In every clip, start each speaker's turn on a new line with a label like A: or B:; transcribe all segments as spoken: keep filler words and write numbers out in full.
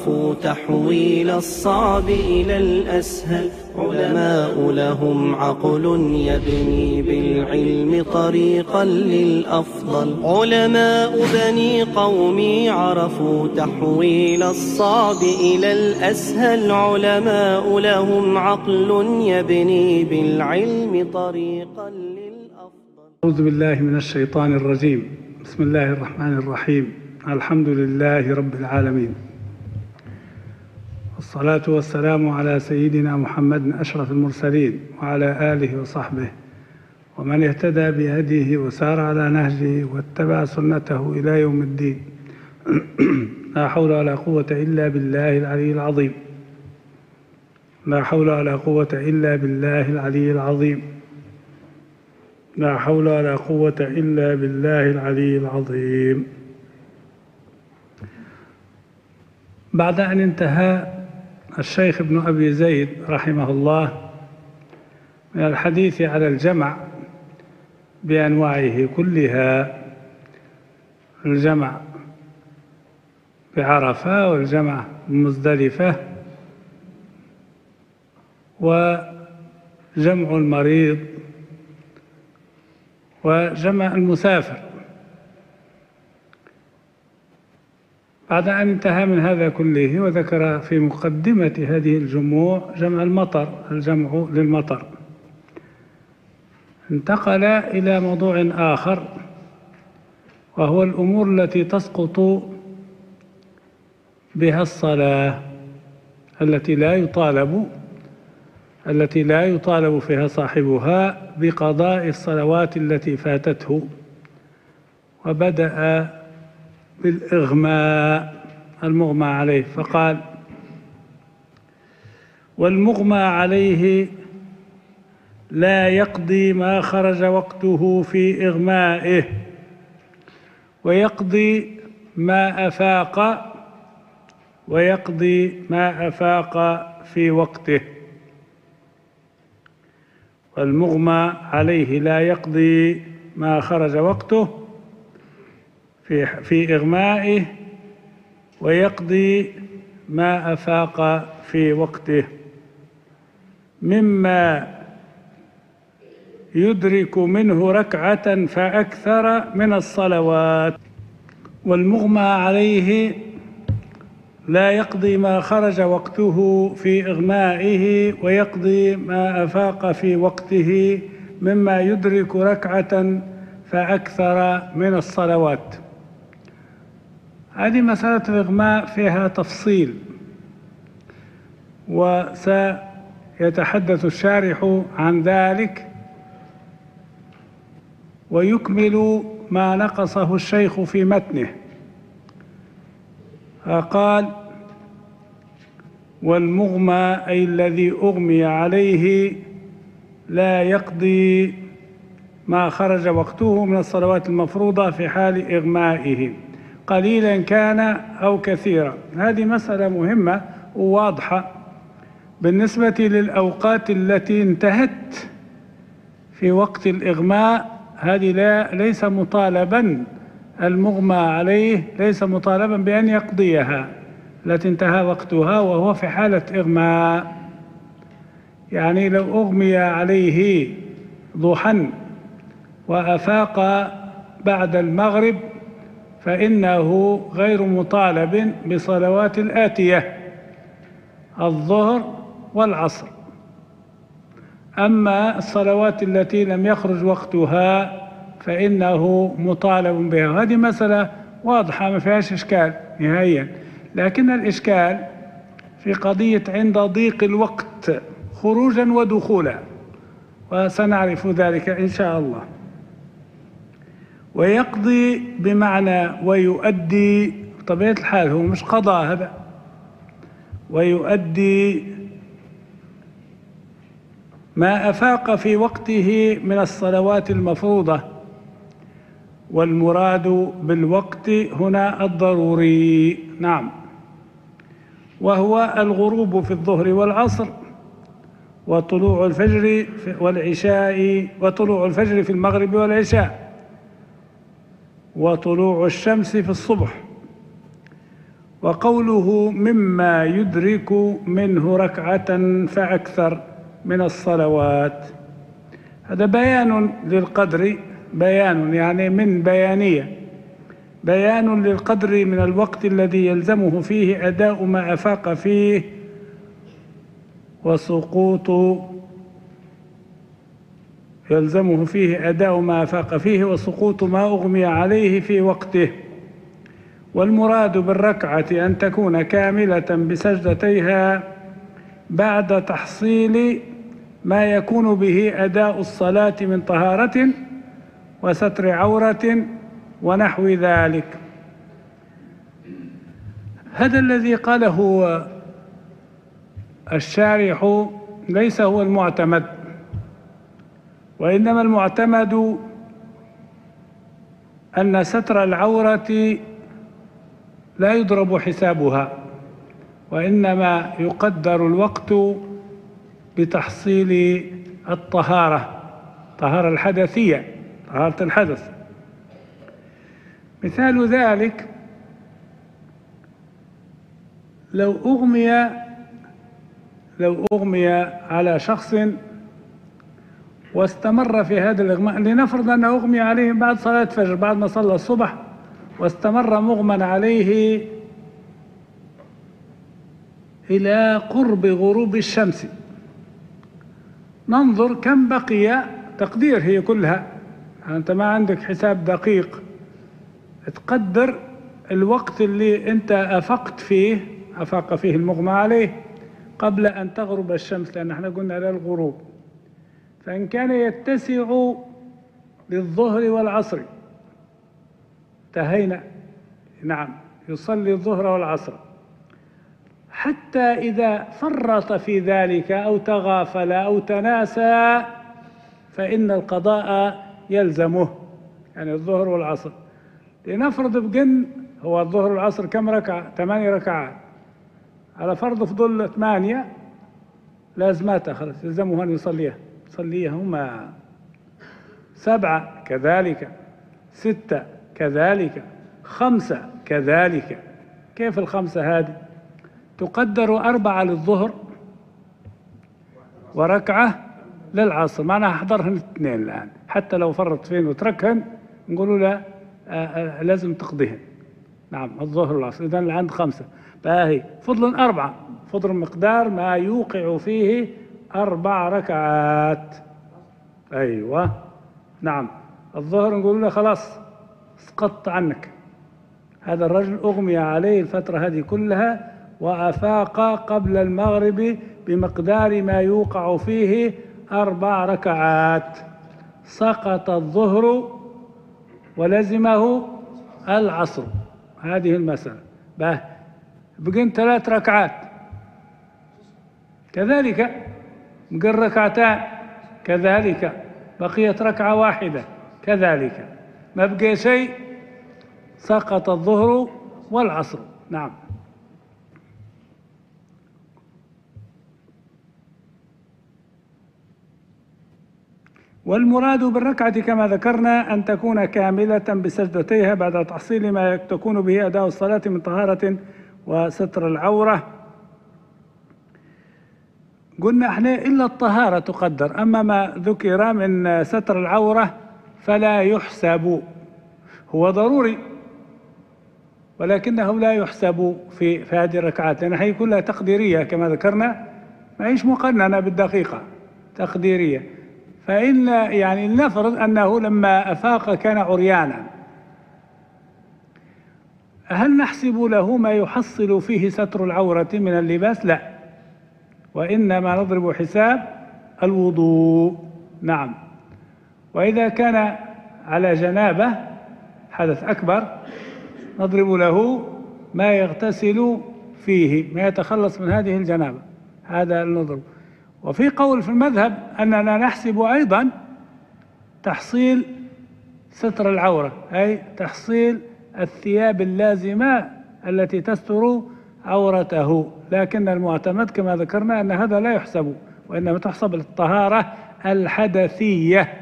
A: تحويل الصعب إلى الأسهل. علماء لهم عقل يبني بالعلم طريقا للأفضل. علماء بني قومي عرفوا تحويل الصعب إلى الأسهل. علماء لهم عقل يبني بالعلم طريقا للأفضل.
B: أعوذ بالله من الشيطان الرجيم. بسم الله الرحمن الرحيم. الحمد لله رب العالمين، والصلاة والسلام على سيدنا محمد أشرف المرسلين وعلى آله وصحبه ومن اهتدى بهديه وسار على نهجه واتبع سنته إلى يوم الدين. لا حول ولا قوة إلا بالله العلي العظيم. لا حول ولا قوة إلا بالله العلي العظيم. لا حول ولا قوة إلا بالله العلي العظيم. بعد أن انتهى الشيخ ابن أبي زيد رحمه الله من الحديث على الجمع بأنواعه كلها، الجمع بعرفة والجمع بمزدلفة وجمع المريض وجمع المسافر، بعد أن انتهى من هذا كله وذكر في مقدمة هذه الجموع جمع المطر، الجمع للمطر، انتقل إلى موضوع آخر وهو الأمور التي تسقط بها الصلاة، التي لا يطالب التي لا يطالب فيها صاحبها بقضاء الصلوات التي فاتته. وبدأ بالإغماء، المغمى عليه، فقال: والمغمى عليه لا يقضي ما خرج وقته في إغمائه، ويقضي ما أفاق ويقضي ما أفاق في وقته. والمغمى عليه لا يقضي ما خرج وقته في في إغمائه، ويقضي ما أفاق في وقته، مما يدرك منه ركعة فأكثر من الصلوات. والمغمى عليه لا يقضي ما خرج وقته في إغمائه، ويقضي ما أفاق في وقته، مما يدرك ركعة فأكثر من الصلوات. هذه مسألة الإغماء فيها تفصيل، وسيتحدث الشارح عن ذلك ويكمل ما نقصه الشيخ في متنه. فقال: والمغمى أي الذي أغمي عليه لا يقضي ما خرج وقته من الصلوات المفروضة في حال إغمائه، قليلا كان أو كثيرا. هذه مسألة مهمة وواضحة بالنسبة للأوقات التي انتهت في وقت الإغماء. هذه لا ليس مطالبا المغمى عليه ليس مطالبا بأن يقضيها التي انتهى وقتها وهو في حالة إغماء. يعني لو أغمي عليه ضحى وأفاق بعد المغرب فإنه غير مطالب بصلوات الآتية الظهر والعصر. أما الصلوات التي لم يخرج وقتها فإنه مطالب بها. هذه مسألة واضحة ما فيهاش إشكال نهائيا، لكن الإشكال في قضية عند ضيق الوقت خروجا ودخولا، وسنعرف ذلك إن شاء الله. ويقضي بمعنى ويؤدي، بطبيعة الحال هو مش قضاء هذا، ويؤدي ما أفاق في وقته من الصلوات المفروضة. والمراد بالوقت هنا الضروري، نعم، وهو الغروب في الظهر والعصر، وطلوع الفجر والعشاء، وطلوع الفجر في المغرب والعشاء، وطلوع الشمس في الصبح، وقوله مما يدرك منه ركعة فأكثر من الصلوات، هذا بيان للقدر، بيان يعني من بيانية، بيان للقدر من الوقت الذي يلزمه فيه أداء ما أفاق فيه وسقوط يلزمه فيه أداء ما أفاق فيه وسقوط ما أغمي عليه في وقته. والمراد بالركعة أن تكون كاملة بسجدتيها بعد تحصيل ما يكون به أداء الصلاة من طهارة وستر عورة ونحو ذلك. هذا الذي قاله الشارح ليس هو المعتمد، وإنما المعتمد أن ستر العورة لا يضرب حسابها، وإنما يقدر الوقت بتحصيل الطهارة، طهارة الحدثية، طهارة الحدث. مثال ذلك لو أغمي لو أغمي على شخص واستمر في هذا الإغماء، لنفرض أنه أغمي عليه بعد صلاة الفجر، بعد ما صلى الصبح واستمر مغمى عليه إلى قرب غروب الشمس، ننظر كم بقي، تقدير هي كلها، أنت ما عندك حساب دقيق، تقدر الوقت اللي أنت أفقت فيه أفاق فيه المغمى عليه قبل أن تغرب الشمس، لأن احنا قلنا للغروب. فإن كان يتسع للظهر والعصر انتهينا، نعم يصلي الظهر والعصر، حتى إذا فرط في ذلك أو تغافل أو تناسى فإن القضاء يلزمه، يعني الظهر والعصر. لنفرض بقن هو الظهر والعصر كم ركعة؟ ثمانية ركعات، على فرض فضل ثمانية لازماتها خلاص يلزمه أن يصليها، يصليهما. سبعة كذلك، ستة كذلك، خمسة كذلك. كيف الخمسة هذه؟ تقدر أربعة للظهر وركعة للعصر، معناها أحضرهن اثنين الآن، حتى لو فرط فين وتركهن نقولوا له آآ آآ لازم تقضيهن. نعم الظهر والعصر، إذن الآن خمسة، باهي فضل أربعة، فضل مقدار ما يوقع فيه أربع ركعات. أيوة نعم الظهر نقول له خلاص سقطت عنك، هذا الرجل أغمي عليه الفترة هذه كلها وأفاق قبل المغرب بمقدار ما يوقع فيه أربع ركعات، سقط الظهر ولزمه العصر. هذه المسألة. بقى بقين ثلاث ركعات كذلك، بقين ركعتان كذلك، بقيت ركعة واحدة كذلك، ما بقي شيء، سقط الظهر والعصر. نعم. والمراد بالركعة كما ذكرنا أن تكون كاملة بسجدتيها بعد تحصيل ما تكون به أداء الصلاة من طهارة وستر العورة. قلنا احنا إلا الطهارة تقدر، أما ما ذكر من ستر العورة فلا يحسب، هو ضروري ولكنه لا يحسب في في هذه الركعات، لأن هي كلها تقديرية كما ذكرنا، ما هيش مقننة بالدقيقة، تقديرية. فإن يعني لنفرض أنه لما أفاق كان عريانا، هل نحسب له ما يحصل فيه ستر العورة من اللباس؟ لا، وإنما نضرب حساب الوضوء. نعم. وإذا كان على جنابة حدث أكبر نضرب له ما يغتسل فيه، ما يتخلص من هذه الجنابة، هذا نضرب. وفي قول في المذهب أننا نحسب أيضا تحصيل ستر العورة، أي تحصيل الثياب اللازمة التي تستر عورته، لكن المعتمد كما ذكرنا أن هذا لا يحسب، وإنما تحسب الطهارة الحدثية.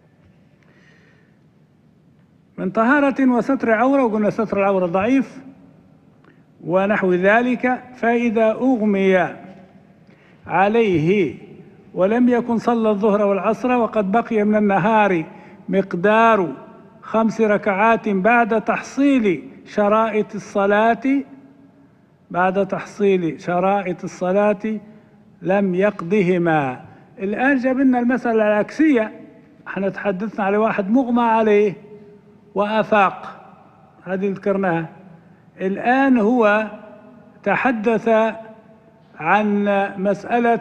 B: من طهارة وستر عورة، وقلنا ستر العورة ضعيف ونحو ذلك. فإذا أغمي عليه ولم يكن صلى الظهر والعصر وقد بقي من النهار مقدار خمس ركعات بعد تحصيل شرائط الصلاة بعد تحصيل شرائط الصلاة لم يقضهما. الآن جاب لنا المسألة العكسية. احنا تحدثنا على واحد مغمى عليه وأفاق، هذه ذكرناها. الآن هو تحدث عن مسألة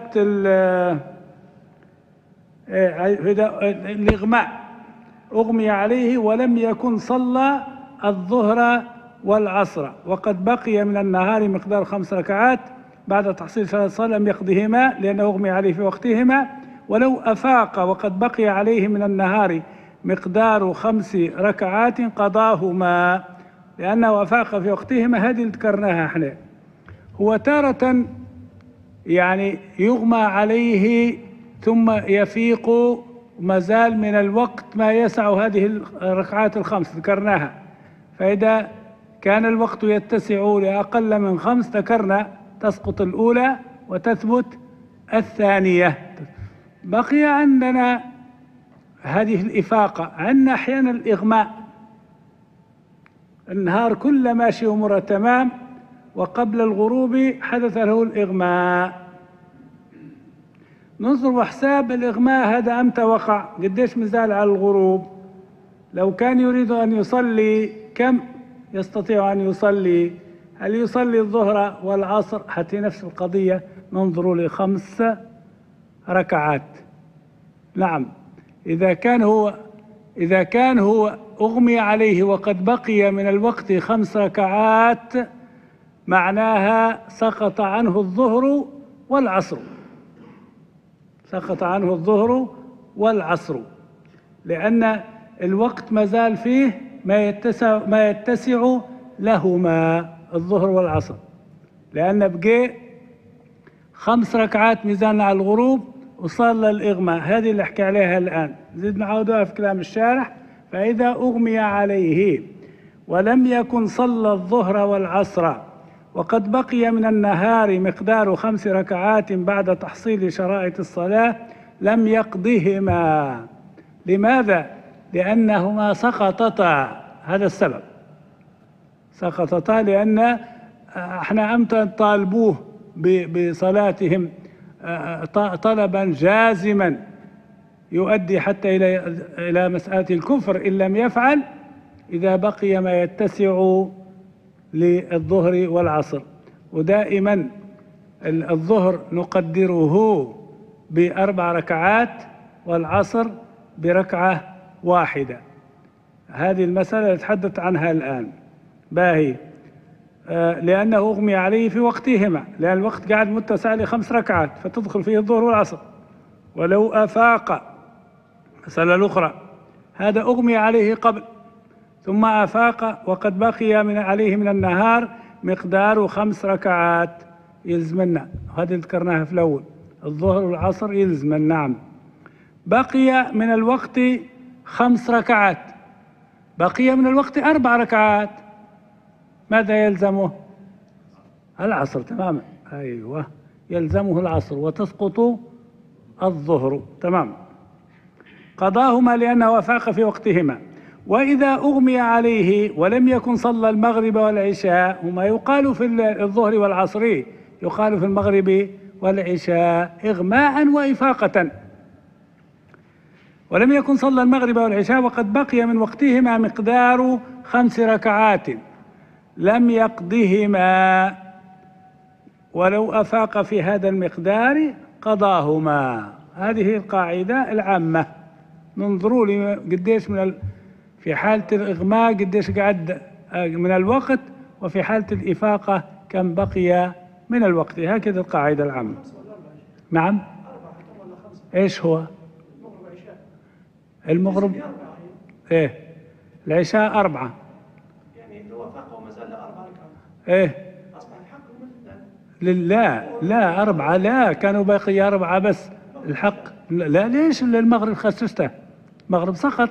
B: الإغماء، أغمي عليه ولم يكن صلى الظهر والعصر وقد بقي من النهار مقدار خمس ركعات بعد تحصيل صلاة الصلاة لم يقضهما لأنه أغمي عليه في وقتهما، ولو أفاق وقد بقي عليه من النهار مقدار خمس ركعات قضاهما لأنه أفاق في وقتهما. هذه اللي ذكرناها احنا. هو تارة يعني يغمى عليه ثم يفيق ما زال من الوقت ما يسع هذه الركعات الخمس ذكرناها. فإذا كان الوقت يتسع لأقل من خمس ذكرنا تسقط الأولى وتثبت الثانية. بقي عندنا هذه الإفاقة. عندنا أحيانا الإغماء، النهار كله ماشي أموره تمام وقبل الغروب حدث له الإغماء. ننظر وحساب الإغماء هذا أمتى وقع، قديش مازال على الغروب. لو كان يريد أن يصلي كم يستطيع أن يصلي؟ هل يصلي الظهر والعصر؟ حتى نفس القضية ننظر لخمس ركعات. نعم، إذا كان هو إذا كان هو أغمي عليه وقد بقي من الوقت خمس ركعات معناها سقط عنه الظهر والعصر، سقط عنه الظهر والعصر، لأن الوقت ما زال فيه ما يتسع ما يتسع لهما الظهر والعصر، لأن بقي خمس ركعات ميزان على الغروب وصار الإغماء. هذه اللي احكي عليها الآن، زيد نعودها في كلام الشارح. فإذا أغمي عليه ولم يكن صلى الظهر والعصر وقد بقي من النهار مقدار خمس ركعات بعد تحصيل شرائط الصلاة لم يقضهما. لماذا؟ لأنهما سقطتا. هذا السبب، سقطتا لأن احنا أمتى طالبوه بصلاتهم طلبا جازما يؤدي حتى إلى إلى مسألة الكفر إن لم يفعل، إذا بقي ما يتسع للظهر والعصر. ودائما الظهر نقدره بأربع ركعات والعصر بركعة واحدة. هذه المسألة نتحدث عنها الآن. باهي آه لأنه أغمي عليه في وقتهما، لأن الوقت قاعد متسع لخمس ركعات فتدخل فيه الظهر والعصر. ولو أفاق، مسألة الأخرى، هذا أغمي عليه قبل ثم أفاق وقد بقي من عليه من النهار مقدار خمس ركعات يلزمنا. هذه ذكرناها في الأول، الظهر والعصر يلزمنا. نعم، بقي من الوقت خمس ركعات، بقي من الوقت أربع ركعات، ماذا يلزمه؟ العصر تماما. أيوة، يلزمه العصر وتسقط الظهر. تمام، قضاهما لأنه أفاق في وقتهما. وإذا أغمي عليه ولم يكن صلى المغرب والعشاء، هما يقال في الظهر والعصر، يقال في المغرب والعشاء إغماء وإفاقة. ولم يكن صلى المغرب والعشاء وقد بقي من وقتهما مقدار خمس ركعات لم يقضهما، ولو أفاق في هذا المقدار قضاهما. هذه القاعدة العامة. ننظروا لي قديش من ال... في حالة الإغماء قديش قعد من الوقت، وفي حالة الإفاقة كم بقي من الوقت. هكذا القاعدة العامة. نعم، ايش هو المغرب؟ ايه، العشاء أربعة،
C: يعني لو وافق وما زال أربعة ركعات
B: ايه
C: أصبح الحق
B: لا لا أربعة، لا كانوا باقي أربعة بس الحق. لا، ليش المغرب خسسته؟ المغرب سقط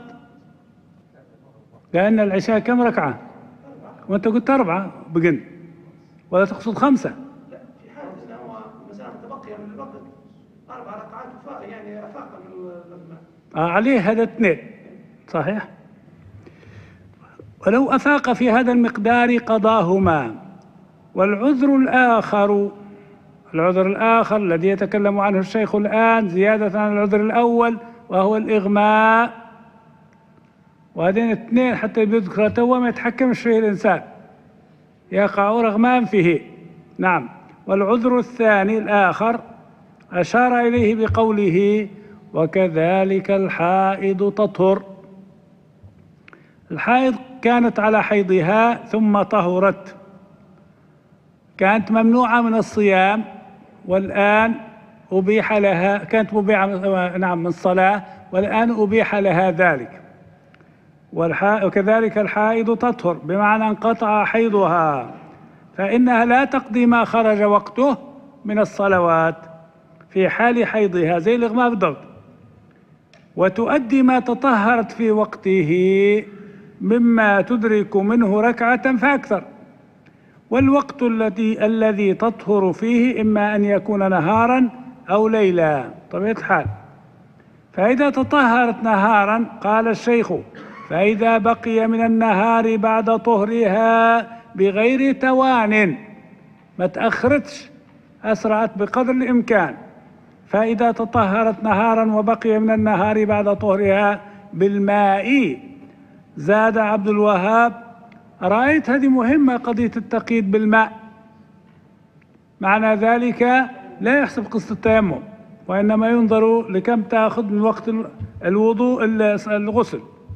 B: لأن العشاء كم ركعة؟ وأنت قلت أربعة بقن. ولا تقصد خمسة؟
C: لا، في حالة أنه هو مثلا تبقي من الوقت أربع ركعات وفاء يعني أفاق من الإغماء.
B: آه عليه هذا اثنين صحيح. ولو أفاق في هذا المقدار قضاهما. والعذر الآخر العذر الآخر الذي يتكلم عنه الشيخ الآن زيادة عن العذر الأول وهو الإغماء. وهذين اثنين حتى بيذكر توا ما يتحكمش فيه الإنسان، يقع رغما فيه. نعم. والعذر الثاني الآخر أشار إليه بقوله وكذلك الحائض تطهر. الحائض كانت على حيضها ثم طهرت، كانت ممنوعة من الصيام والآن أبيح لها، كانت مبيعة نعم من الصلاة والآن أبيح لها ذلك. وكذلك الحائض تطهر بمعنى انقطع حيضها، فإنها لا تقضي ما خرج وقته من الصلوات في حال حيضها زي الإغماء بالضبط، وتؤدي ما تطهرت في وقته مما تدرك منه ركعة فأكثر. والوقت الذي الذي تطهر فيه إما أن يكون نهارا أو ليلا طبيعة الحال. فإذا تطهرت نهارا قال الشيخ فإذا بقي من النهار بعد طهرها بغير توان، ما تأخرتش، أسرعت بقدر الإمكان. فإذا تطهرت نهارا وبقي من النهار بعد طهرها بالماء. زاد عبد الوهاب رأيت هذه مهمة قضية التقييد بالماء، معنى ذلك لا يحسب قصة التيمم، وإنما ينظر لكم تأخذ من وقت الوضوء الغسل.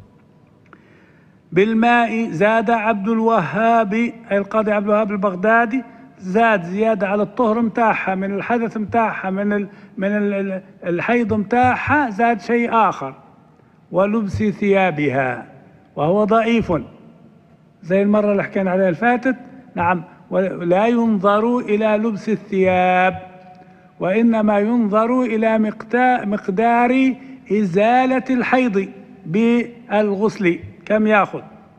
B: بالماء زاد عبد الوهاب أي القاضي عبد الوهاب البغدادي، زاد زيادة على الطهر متاعها من الحدث متاعها من ال من ال الحيض متاعها، زاد شيء آخر ولبس ثيابها وهو ضعيف زي المرة اللي حكينا عليها الفاتت. نعم. ولا ينظر إلى لبس الثياب وإنما ينظر إلى مقدار إزالة الحيض بالغسل كم يأخذ.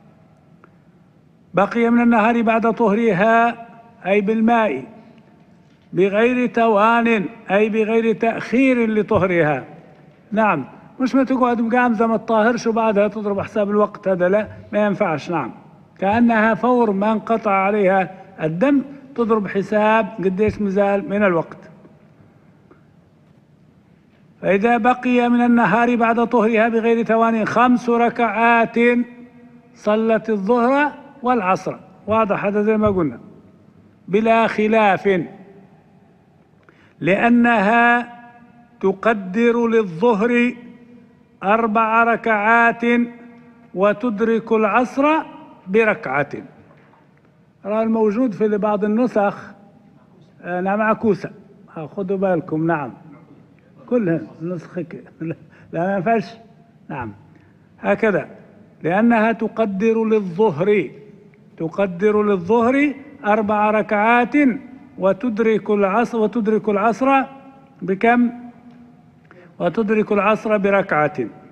B: بقي من النهار بعد طهرها أي بالماء بغير توان أي بغير تأخير لطهرها. نعم. مش ما تقعد مقامزة ما تطهرش وبعدها تضرب حساب الوقت، هذا لا ما ينفعش. نعم. كأنها فور ما انقطع عليها الدم تضرب حساب قديش مازال من الوقت. فإذا بقي من النهار بعد طهرها بغير توان خمس ركعات صلت الظهر والعصر، واضح هذا زي ما قلنا بلا خلاف، لأنها تقدر للظهر أربع ركعات وتدرك العصر بركعة. رأى الموجود في بعض النسخ أنا معكوسة، خذوا بالكم. نعم. كلها نسخك لا ما ينفعش. نعم. هكذا لأنها تقدر للظهر تقدر للظهر أربع ركعات وتدرك العصر وتدرك العصر بكم؟ وتدرك العصر بركعة.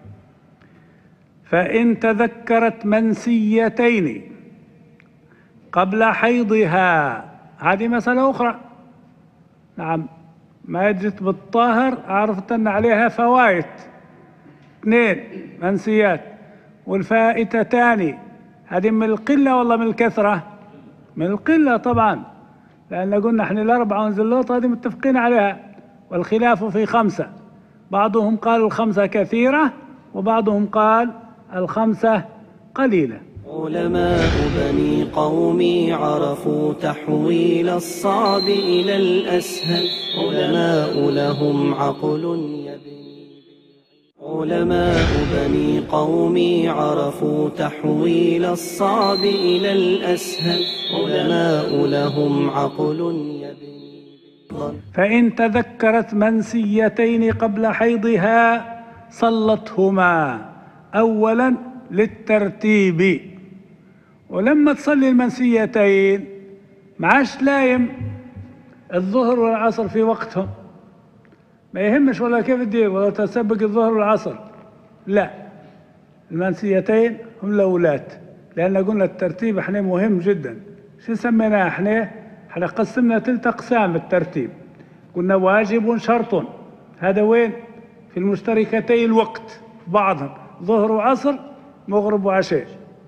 B: فإن تذكرت منسيتين قبل حيضها، هذه مسألة أخرى. نعم. ما جت بالطاهر عرفت أن عليها فوائت اثنين منسيات، والفائتتان هذه من القلة ولا من الكثرة؟ من القلة طبعا، لأن قلنا احنا الأربعة ونزلوط هذه متفقين عليها، والخلاف في خمسة. بعضهم قال الخمسة كثيرة وبعضهم قال الخمسة قليلة.
A: علماء بني قومي عرفوا تحويل الصعب إلى الأسهل، علماء لهم عقل يبني علماء بني قومي عرفوا تحويل الصعب إلى الأسهل، علماء لهم عقل يبني.
B: فإن تذكرت منسيتين قبل حيضها صلتهما أولا للترتيب. ولما تصلي المنسيتين معاش لايم الظهر والعصر في وقتهم، ما يهمش ولا كيف تدير ولا تسبق الظهر والعصر، لا، المنسيتين هم الأولات، لأن قلنا الترتيب احنا مهم جدا. شو سميناه احنا؟ احنا قسمنا ثلاث أقسام الترتيب. قلنا واجب شرط، هذا وين؟ في المشتركتي الوقت بعضهم، ظهر وعصر مغرب وعشاء.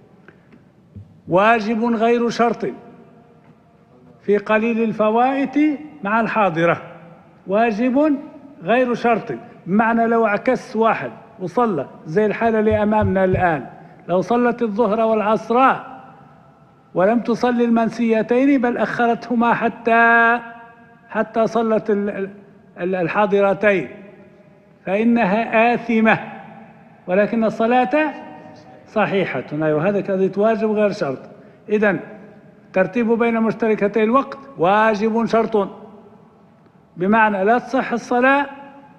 B: واجب غير شرط في قليل الفوائت مع الحاضرة، واجب غير شرط، بمعنى لو عكس واحد وصلى زي الحالة اللي أمامنا الآن، لو صلت الظهر والعصر ولم تصلي المنسيتين بل أخرتهما حتى حتى صلت الحاضرتين فإنها آثمة، ولكن الصلاة صحيحة. وهذا قضية واجب غير شرط. إذن ترتيب بين مشتركتي الوقت واجب شرط، بمعنى لا تصح الصلاة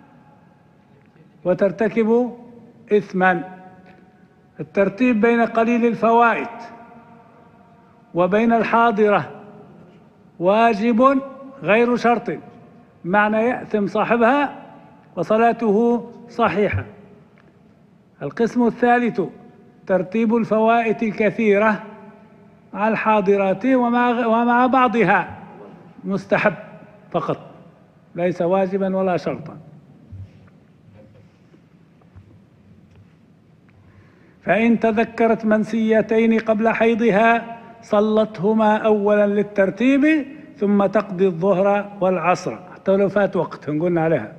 B: وترتكب إثما. الترتيب بين قليل الفوائد وبين الحاضرة واجب غير شرط، معنى يأثم صاحبها وصلاته صحيحة. القسم الثالث ترتيب الفوائد الكثيرة مع الحاضرات ومع, ومع بعضها مستحب فقط، ليس واجبا ولا شرطا. فإن تذكرت منسيتين قبل حيضها صلتهما أولا للترتيب ثم تقضي الظهر والعصر حتى لو فات وقت قلنا عليها،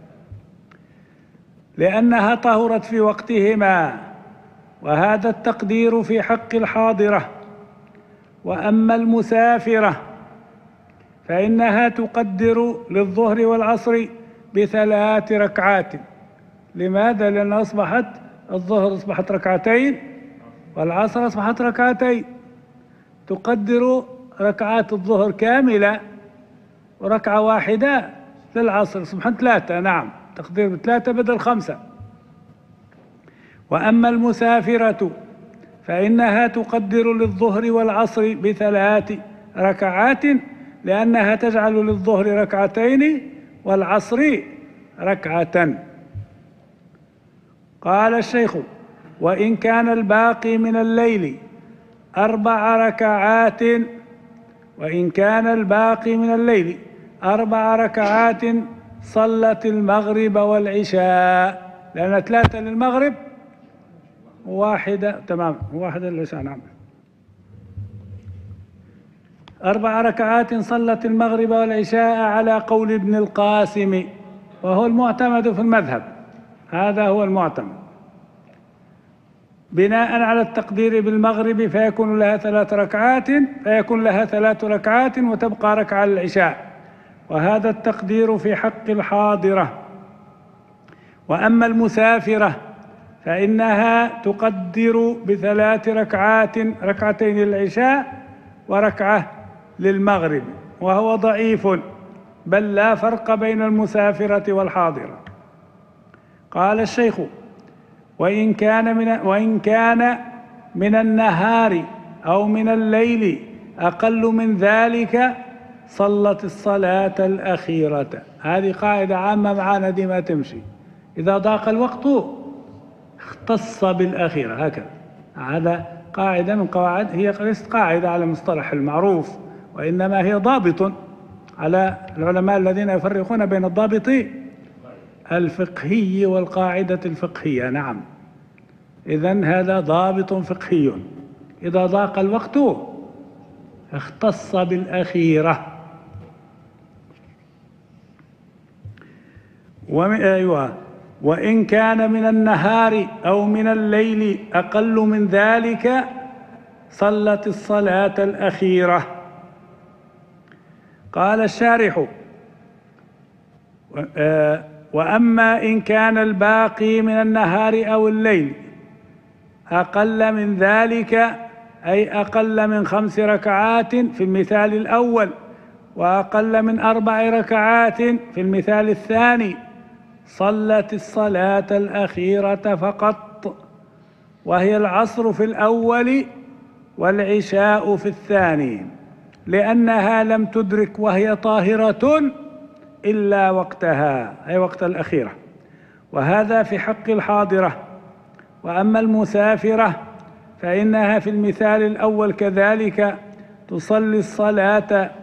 B: لأنها طهرت في وقتهما، وهذا التقدير في حق الحاضرة. وأما المسافرة فإنها تقدر للظهر والعصر بثلاث ركعات. لماذا؟ لأن أصبحت الظهر أصبحت ركعتين والعصر أصبحت ركعتين، تقدر ركعات الظهر كاملة وركعة واحدة للعصر، أصبحت ثلاثة، نعم تقدير بثلاثة بدل خمسة. وأما المسافرة فإنها تقدر للظهر والعصر بثلاث ركعات، لأنها تجعل للظهر ركعتين والعصر ركعة. قال الشيخ: وإن كان الباقي من الليل أربع ركعات وإن كان الباقي من الليل أربع ركعات صلت المغرب والعشاء، لأن ثلاثة للمغرب وواحدة تمام واحدة للعشاء، نعم أربع ركعات صلت المغرب والعشاء على قول ابن القاسم، وهو المعتمد في المذهب، هذا هو المعتمد، بناء على التقدير بالمغرب فيكون لها ثلاث ركعات فيكون لها ثلاث ركعات وتبقى ركعة للعشاء، وهذا التقدير في حق الحاضرة. وأما المسافرة فإنها تقدر بثلاث ركعات، ركعتين للعشاء وركعة للمغرب، وهو ضعيف، بل لا فرق بين المسافرة والحاضرة. قال الشيخ: وإن كان من وإن كان من النهار أو من الليل أقل من ذلك صلت الصلاة الأخيرة. هذه قاعدة عامة معنا دي ما تمشي، إذا ضاق الوقت اختص بالأخيرة، هكذا. هذا قاعدة من قواعد، هي ليست قاعدة على مصطلح المعروف، وإنما هي ضابط على العلماء الذين يفرقون بين الضابط الفقهي والقاعدة الفقهية، نعم. إذن هذا ضابط فقهي، إذا ضاق الوقت اختص بالأخيرة. أيوة. وإن كان من النهار أو من الليل أقل من ذلك صلت الصلاة الأخيرة. قال الشارح: وأما إن كان الباقي من النهار أو الليل أقل من ذلك، أي أقل من خمس ركعات في المثال الأول، وأقل من أربع ركعات في المثال الثاني، صلت الصلاة الأخيرة فقط، وهي العصر في الأول والعشاء في الثاني، لأنها لم تدرك وهي طاهرة إلا وقتها، أي وقت الأخيرة، وهذا في حق الحاضرة. وأما المسافرة فإنها في المثال الأول كذلك تصلي الصلاة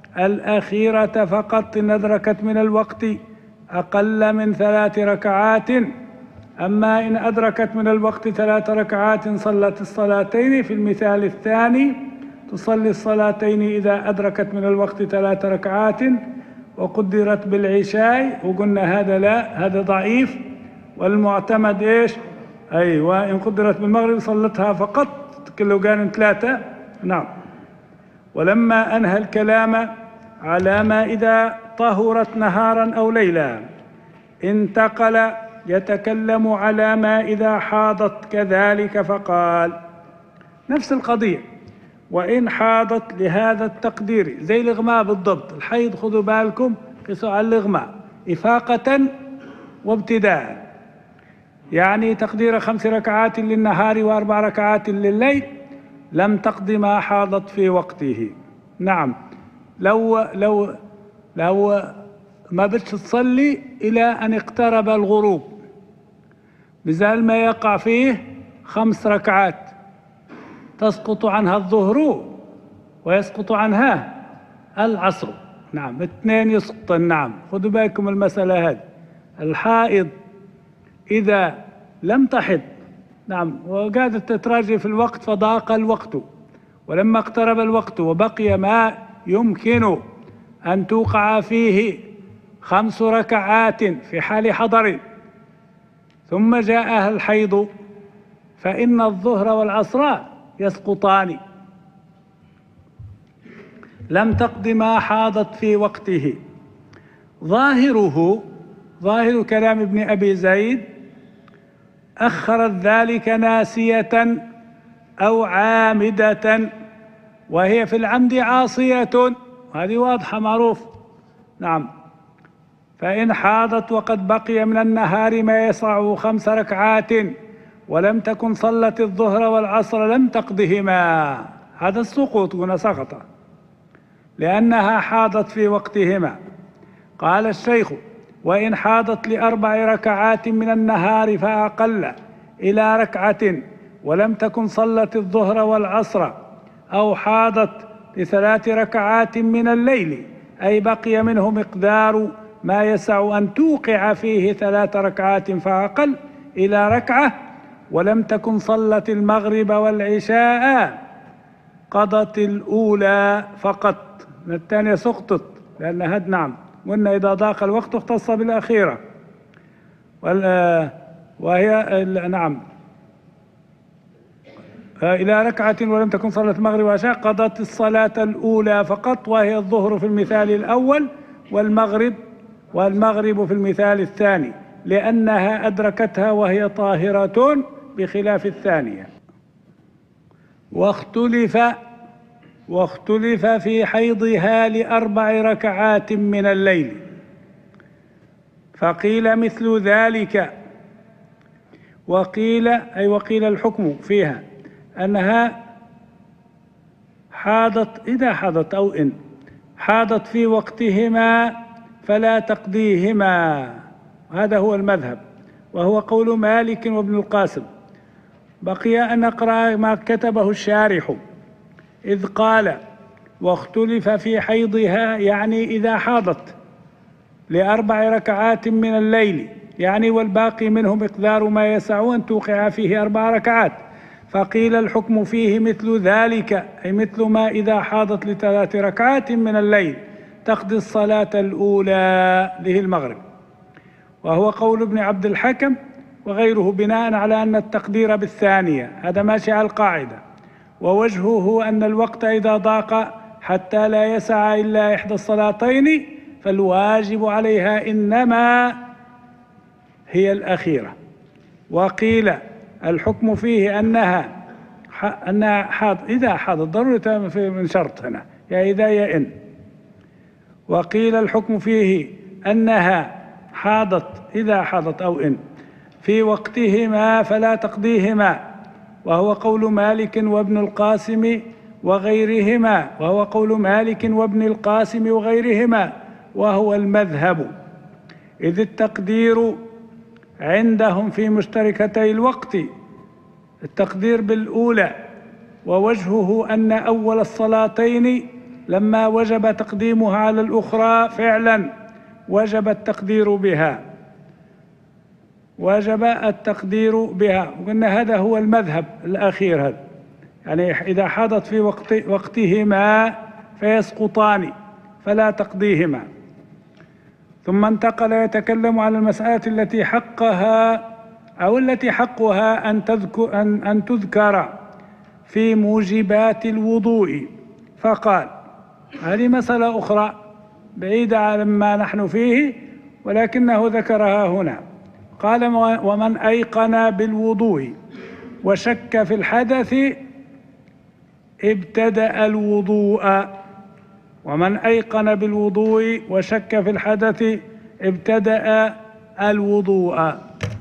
B: الأخيرة فقط إن أدركت من الوقت أقل من ثلاث ركعات. أما إن أدركت من الوقت ثلاث ركعات صلت الصلاتين. في المثال الثاني تصلي الصلاتين إذا أدركت من الوقت ثلاث ركعات وقدرت بالعشاء، وقلنا هذا لا، هذا ضعيف، والمعتمد إيش؟ أي وإن قدرت بالمغرب صلتها فقط كله كان ثلاثة. نعم. ولما أنهى الكلام على ما إذا طهرت نهارا أو ليلا انتقل يتكلم على ما إذا حاضت كذلك، فقال نفس القضية وإن حاضت لهذا التقدير زي الإغماء بالضبط. الحيض خذوا بالكم قسوا على الإغماء إفاقة وابتداء، يعني تقدير خمس ركعات للنهار وأربع ركعات لليل، لم تقض ما حاضت في وقته. نعم. لو لو لو ما بدش تصلي إلى أن اقترب الغروب بزال ما يقع فيه خمس ركعات تسقط عنها الظهر ويسقط عنها العصر. نعم، اثنين يسقطن. نعم، خذوا بالكم المسألة هذه. الحائض إذا لم تحض، نعم، وقعدت تتراجع في الوقت فضاق الوقت، ولما اقترب الوقت وبقي ما يمكن أن توقع فيه خمس ركعات في حال حضر ثم جاءها الحيض فإن الظهر والعصر يسقطان، لم تقض ما حاضت في وقته. ظاهره ظاهر كلام ابن أبي زيد أخرت ذلك ناسية أو عامدة، وهي في العمد عاصية، هذه واضحة معروف. نعم. فإن حاضت وقد بقي من النهار ما يسع خمس ركعات ولم تكن صلت الظهر والعصر لم تقضهما، هذا السقوط هنا سقط لأنها حاضت في وقتهما. قال الشيخ: وإن حاضت لأربع ركعات من النهار فأقل إلى ركعة ولم تكن صلت الظهر والعصر، أو حاضت لثلاث ركعات من الليل أي بقي منه مقدار ما يسع أن توقع فيه ثلاث ركعات فأقل إلى ركعة ولم تكن صلت المغرب والعشاء، قضت الأولى فقط، الثانية سقطت لأن هد. نعم، قلنا إذا ضاق الوقت اختص بالأخيرة، وهي نعم إلى ركعة ولم تكن صلت المغرب والعشاء قضت الصلاة الأولى فقط، وهي الظهر في المثال الأول والمغرب والمغرب في المثال الثاني، لأنها أدركتها وهي طاهرة بخلاف الثانية. واختلف واختلف في حيضها لأربع ركعات من الليل، فقيل مثل ذلك، وقيل أي وقيل الحكم فيها أنها حاضت إذا حاضت أو إن حاضت في وقتهما فلا تقضيهما، هذا هو المذهب وهو قول مالك وابن القاسم. بقي أن نقرأ ما كتبه الشارح إذ قال: واختلف في حيضها، يعني إذا حاضت لأربع ركعات من الليل، يعني والباقي منه مقدار ما يسع أن توقع فيه أربع ركعات، فقيل الحكم فيه مثل ذلك، أي مثل ما إذا حاضت لثلاث ركعات من الليل تقضي الصلاة الأولى له المغرب، وهو قول ابن عبد الحكم وغيره بناء على أن التقدير بالثانية، هذا ماشي على القاعدة. ووجهه أن الوقت إذا ضاق حتى لا يسع إلا إحدى الصلاتين فالواجب عليها إنما هي الأخيرة. وقيل الحكم فيه أنها أنها حاض إذا حاضت، ضرورة من شرط هنا، يا إذا يا إن. وقيل الحكم فيه أنها حاضت إذا حاضت أو إن في وقتهما فلا تقضيهما، وهو قول مالك وابن القاسم وغيرهما وهو قول مالك وابن القاسم وغيرهما وهو المذهب، إذ التقدير عندهم في مشتركتي الوقت التقدير بالأولى، ووجهه أن أول الصلاتين لما وجب تقديمها على الأخرى فعلا وجب التقدير بها وجب التقدير بها وقلنا هذا هو المذهب الأخير هذا، يعني إذا حاضت في وقت وقتهما فيسقطان فلا تقضيهما. ثم انتقل يتكلم على المسألة التي حقها أو التي حقها أن تذكر, أن, أن تذكر في موجبات الوضوء، فقال هذه مسألة أخرى بعيدة عن ما نحن فيه ولكنه ذكرها هنا. قال ومن أيقن بالوضوء وشك في الحدث ابتدأ الوضوء. ومن أيقن بالوضوء وشك في الحدث ابتدأ الوضوء.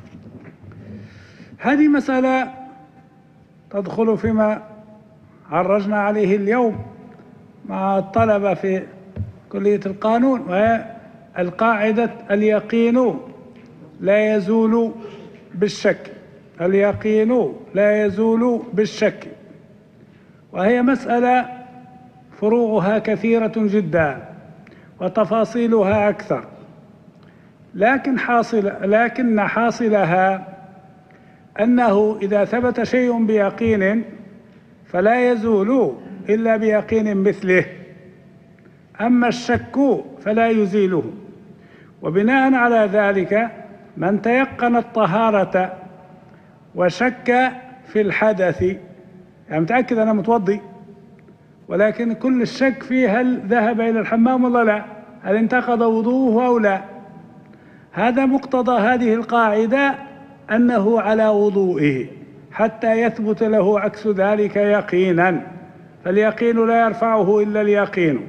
B: هذه مسألة تدخل فيما عرجنا عليه اليوم مع الطلبة في كلية القانون، وهي القاعدة اليقين لا يزول بالشك. اليقين لا يزول بالشك، وهي مسألة فروعها كثيرة جدا وتفاصيلها أكثر، لكن حاصل لكن حاصلها أنه إذا ثبت شيء بيقين فلا يزول إلا بيقين مثله، أما الشك فلا يزيله. وبناء على ذلك من تيقن الطهارة وشك في الحدث، يعني متأكد أنا متوضي ولكن كل الشك فيه هل ذهب إلى الحمام ولا لا، هل انتقض وضوءه أو لا، هذا مقتضى هذه القاعدة أنه على وضوئه حتى يثبت له عكس ذلك يقينا، فاليقين لا يرفعه إلا اليقين.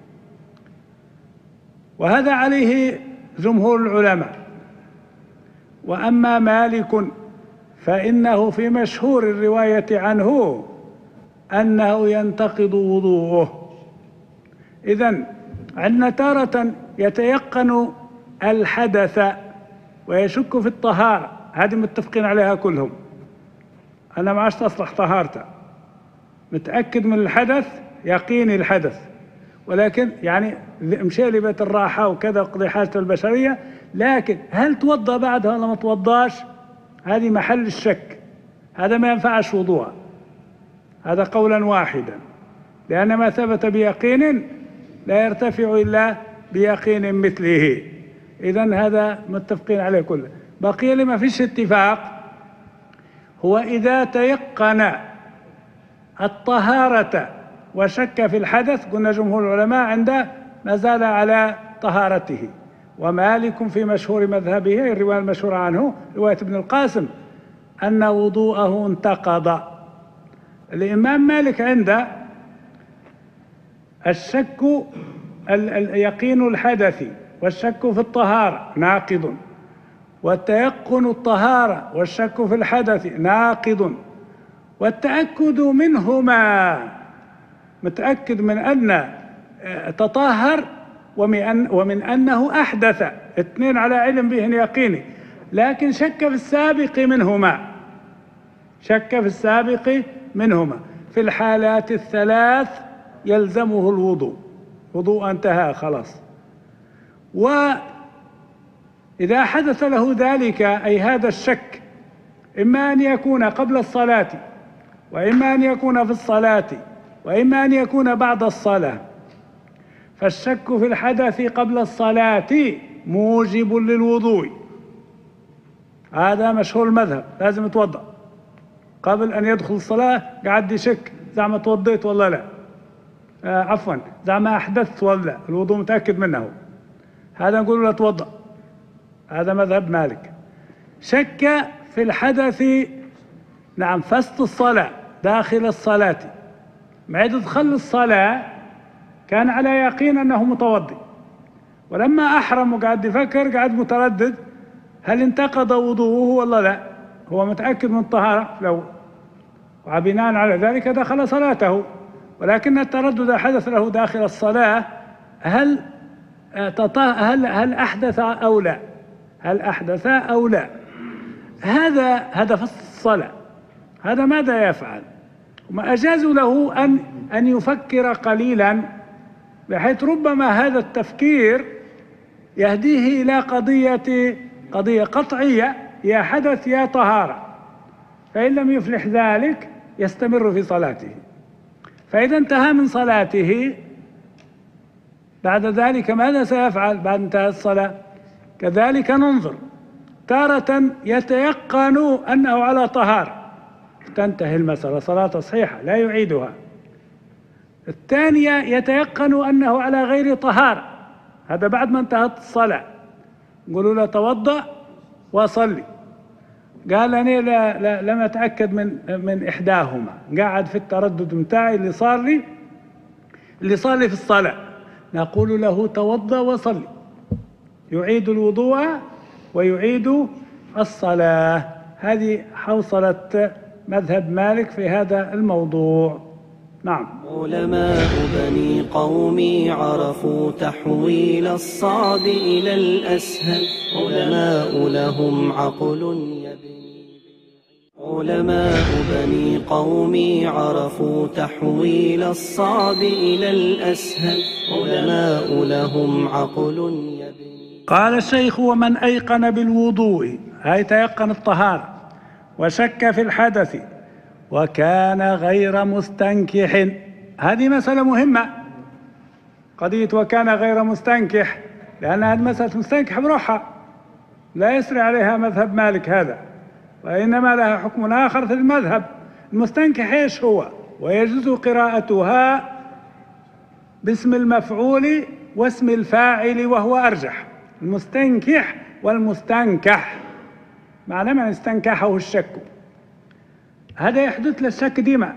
B: وهذا عليه جمهور العلماء. وأما مالك فإنه في مشهور الرواية عنه أنه ينتقض وضوءه. إذن عندنا تارة يتيقن الحدث ويشك في الطهارة، هذه متفقين عليها كلهم، أنا ما عادش تصلح طهارته، متأكد من الحدث يقيني الحدث، ولكن يعني مشي لي بيت الراحة وكذا وقضي حاجته البشرية، لكن هل توضأ بعدها ولا ما توضاش هذه محل الشك، هذا ما ينفعش وضوء، هذا قولا واحدا، لأن ما ثبت بيقين لا يرتفع إلا بيقين مثله. إذن هذا متفقين عليه كله. بقي لما فيش اتفاق هو إذا تيقن الطهارة وشك في الحدث، قلنا جمهور العلماء عنده ما زال على طهارته، ومالك في مشهور مذهبه الرواية المشهورة عنه رواية ابن القاسم أن وضوءه انتقض. الإمام مالك عنده الشك اليقين الحدث والشك في الطهارة ناقض، والتيقن الطهارة والشك في الحدث ناقض، والتأكد منهما متأكد من أن تطهر ومن, ومن أنه أحدث، اثنين على علم بهن يقيني، لكن شك في السابق منهما، شك في السابق منهما. في الحالات الثلاث يلزمه الوضوء، وضوء انتهى خلاص. وإذا حدث له ذلك أي هذا الشك إما أن يكون قبل الصلاة وإما أن يكون في الصلاة وإما أن يكون بعد الصلاة، فالشك في الحدث قبل الصلاة موجب للوضوء، هذا مشهور المذهب، لازم يتوضأ قبل أن يدخل الصلاة، قاعد يشك زعما توضيت ولا لا، آه عفوا زعما أحدثت ولا لا، الوضوء متأكد منه، هذا نقول له توضأ، هذا مذهب مالك. شك في الحدث نعم فست الصلاة داخل الصلاة، بعد دخل الصلاة كان على يقين أنه متوضي، ولما أحرم وقعد يفكر قعد متردد هل انتقض وضوءه ولا لا، هو متأكد من الطهارة لو، وبناء على ذلك دخل صلاته، ولكن التردد حدث له داخل الصلاة هل هل هل أحدث أو لا، هل أحدث أو لا، هذا هذا في الصلاة، هذا ماذا يفعل؟ وما أجازوا له أن أن يفكر قليلا بحيث ربما هذا التفكير يهديه إلى قضية قضية قطعية، يا حدث يا طهارة، فإن لم يفلح ذلك يستمر في صلاته. فإذا انتهى من صلاته بعد ذلك ماذا سيفعل بعد انتهاء الصلاة؟ كذلك ننظر، تارة يتيقن أنه على طهارة تنتهي المسألة، صلاة صحيحة لا يعيدها. الثانية يتيقن أنه على غير طهارة، هذا بعد ما انتهت الصلاة، يقولوا له توضأ وصلي، قال أنا لا لا لم أتأكد من من إحداهما، قاعد في التردد متاعي اللي صار لي اللي صار لي في الصلاة. نقول له توضأ وصلي، يعيد الوضوء ويعيد الصلاة. هذه حوصلة مذهب مالك في هذا الموضوع. نعم.
A: علماء بني قومي عرفوا تحويل الصعب إلى الأسهل، علماء لهم عقل يبني. علماء بني قومي عرفوا تحويل الصعب إلى الأسهل، علماء لهم عقل يبني.
B: قال الشيخ: ومن أيقن بالوضوء، أي تيقن الطهارة، وشك في الحدث وكان غير مستنكح. هذه مسألة مهمة، قضية وكان غير مستنكح، لأن هذه مسألة مستنكح بروحها لا يسري عليها مذهب مالك هذا، وإنما لها حكم آخر في المذهب. المستنكح إيش هو؟ ويجوز قراءتها باسم المفعول واسم الفاعل وهو أرجح، المستنكح والمستنكح، معنى من استنكحه الشك، هذا يحدث للشك ديما.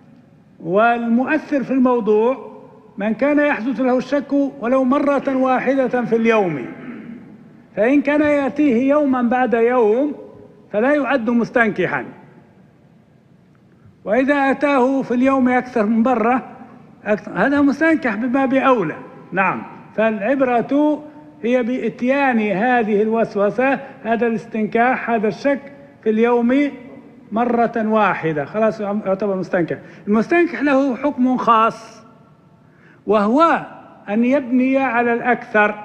B: والمؤثر في الموضوع من كان يحدث له الشك ولو مرة واحدة في اليوم، فإن كان يأتيه يوما بعد يوم فلا يعد مستنكحا، وإذا أتاه في اليوم أكثر من مرة هذا مستنكح بما بأولى. نعم. فالعبرة هي بإتيان هذه الوسوسة، هذا الاستنكاح، هذا الشك في اليوم مرة واحدة، خلاص يعتبر مستنكح. المستنكح له حكم خاص، وهو أن يبني على الأكثر.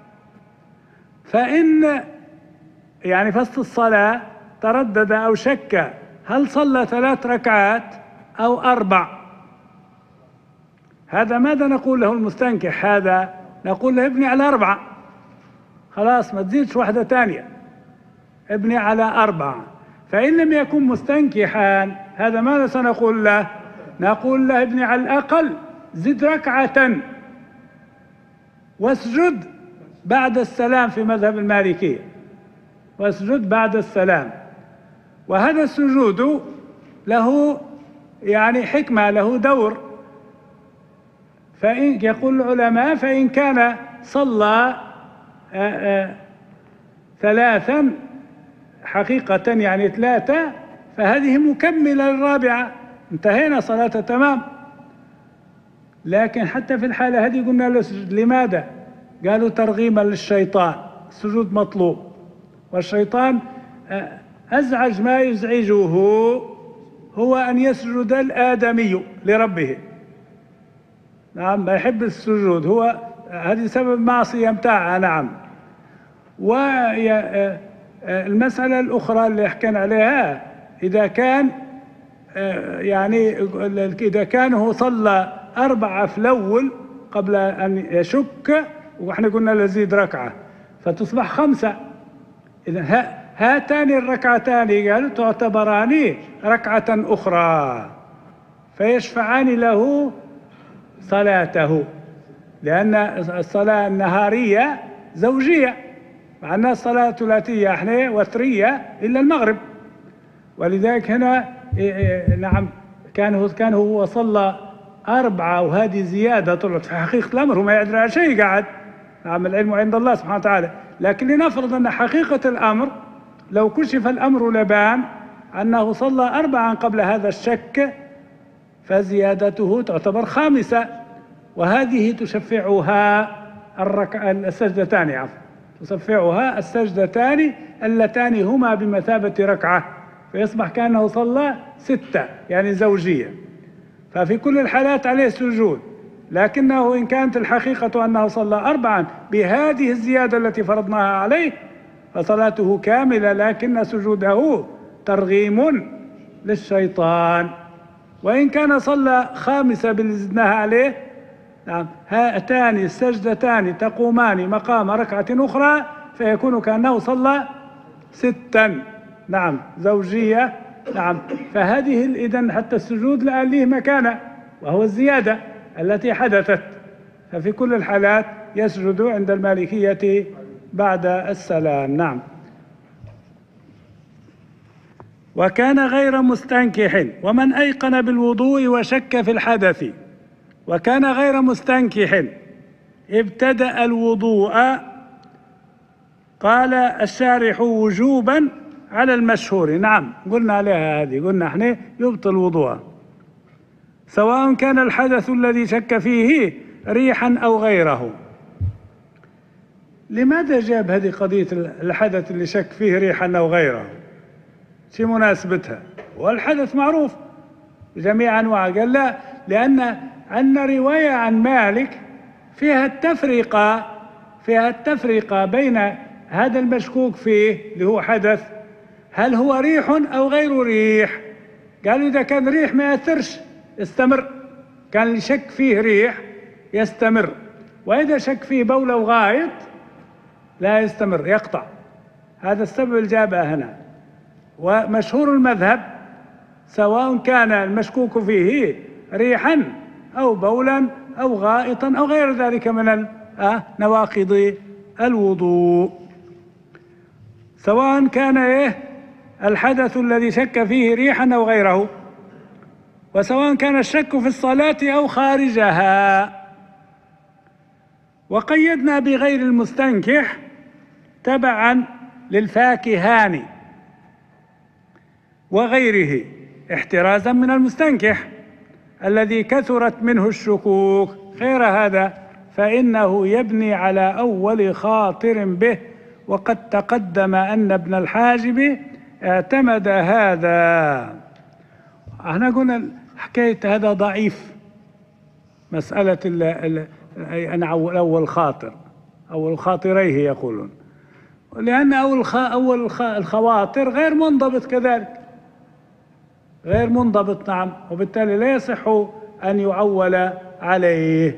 B: فإن يعني فصل الصلاة تردد أو شك هل صلى ثلاث ركعات أو أربع، هذا ماذا نقول له المستنكح؟ هذا نقول له ابني على أربعة، خلاص ما تزيدش واحدة تانية، ابني على أربعة. فإن لم يكن مستنكحا هذا ماذا سنقول له؟ نقول له ابني على الأقل زد ركعة واسجد بعد السلام في مذهب المالكية، واسجد بعد السلام. وهذا السجود له يعني حكمة، له دور. فإن يقول العلماء فإن كان صلى آآ آآ ثلاثا حقيقة يعني ثلاثة، فهذه مكملة للرابعة، انتهينا صلاة تمام. لكن حتى في الحالة هذه قلنا له سجد. لماذا؟ قالوا ترغيما للشيطان، السجود مطلوب، والشيطان أزعج ما يزعجه هو أن يسجد الآدمي لربه. نعم، ما يحب السجود، هو هذه سبب معصية متاعها. نعم. والمسألة الأخرى اللي حكينا عليها، إذا كان يعني إذا كان هو صلى أربعة في الأول قبل أن يشك، وإحنا قلنا لزيد ركعة فتصبح خمسة، إذا هاتان الركعتان قالوا تعتبران ركعة أخرى فيشفعان له صلاته، لأن الصلاة النهارية زوجية، مع أنها الصلاة ثلاثية احنا وترية إلا المغرب. ولذلك هنا نعم كان هو كان هو صلى أربعة، وهذه زيادة طلعت في حقيقة الأمر، هو ما يدري على شيء قاعد. نعم، العلم عند الله سبحانه وتعالى. لكن لنفرض أن حقيقة الأمر لو كشف الأمر لبان أنه صلى أربعا قبل هذا الشك، فزيادته تعتبر خامسة، وهذه تشفعها الركع السجدتان، عفوا تشفعها السجدتان اللتان هما بمثابة ركعة، فيصبح كأنه صلى ستة يعني زوجية. ففي كل الحالات عليه سجود، لكنه إن كانت الحقيقة أنه صلى أربعا بهذه الزيادة التي فرضناها عليه فصلاته كاملة، لكن سجوده ترغيم للشيطان. وإن كان صلى خامسة باللي زدناها عليه، نعم، هاتان السجدتان تقومان مقام ركعة أخرى، فيكون كأنه صلى ستا، نعم، زوجية، نعم. فهذه إذن حتى السجود لأن له مكانة وهو الزيادة التي حدثت، ففي كل الحالات يسجد عند المالكية بعد السلام، نعم. وكان غير مستنكح، ومن أيقن بالوضوء وشك في الحدث وكان غير مستنكح ابتدأ الوضوء، قال الشارح وجوبا على المشهور، نعم، قلنا عليها هذه، قلنا احنا يبطل وضوء سواء كان الحدث الذي شك فيه ريحا أو غيره. لماذا جاب هذه قضية الحدث اللي شك فيه ريحا أو غيره؟ شي مناسبتها؟ والحدث معروف بجميع أنواعه. قال لا، لأن عندنا رواية عن مالك فيها التفرقة فيها التفرقة بين هذا المشكوك فيه اللي هو حدث، هل هو ريح أو غير ريح؟ قالوا إذا كان ريح ما يأثرش، استمر، كان اللي شك فيه ريح يستمر، وإذا شك فيه بول أو غائط لا يستمر، يقطع. هذا السبب الجابة هنا. ومشهور المذهب سواء كان المشكوك فيه ريحا أو بولا أو غائطا أو غير ذلك من نواقض الوضوء، سواء كان إيه الحدث الذي شك فيه ريحا أو غيره، وسواء كان الشك في الصلاة أو خارجها. وقيدنا بغير المستنكح تبعا للفاكهان وغيره احترازا من المستنكح الذي كثرت منه الشكوك، غير هذا فإنه يبني على أول خاطر به، وقد تقدم أن ابن الحاجب اعتمد هذا. احنا قلنا حكاية هذا ضعيف، مسألة ال ال أن أول خاطر أول خاطريه يقولون، لأن أول أول الخواطر غير منضبط، كذلك غير منضبط، نعم، وبالتالي لا يصح أن يعول عليه.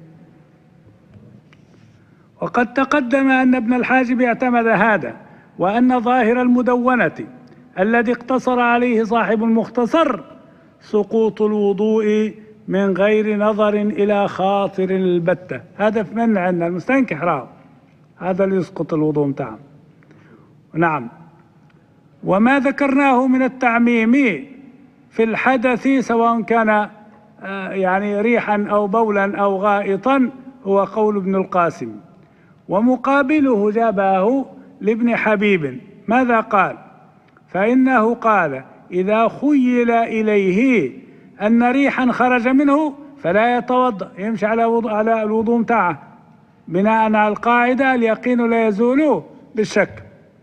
B: وقد تقدم أن ابن الحاجب اعتمد هذا، وأن ظاهر المدونة الذي اقتصر عليه صاحب المختصر سقوط الوضوء من غير نظر إلى خاطر البتة. هذا في من عندنا المستنكح راه هذا اللي يسقط الوضوء متاعه، نعم. وما ذكرناه من التعميم في الحدث سواء كان يعني ريحا أو بولا أو غائطا هو قول ابن القاسم. ومقابله جابه لابن حبيب، ماذا قال؟ فإنه قال إذا خيل إليه أن ريحا خرج منه فلا يتوضأ، يمشي على وضوء على الوضوء متاعه بناء على القاعدة اليقين لا يزول بالشك.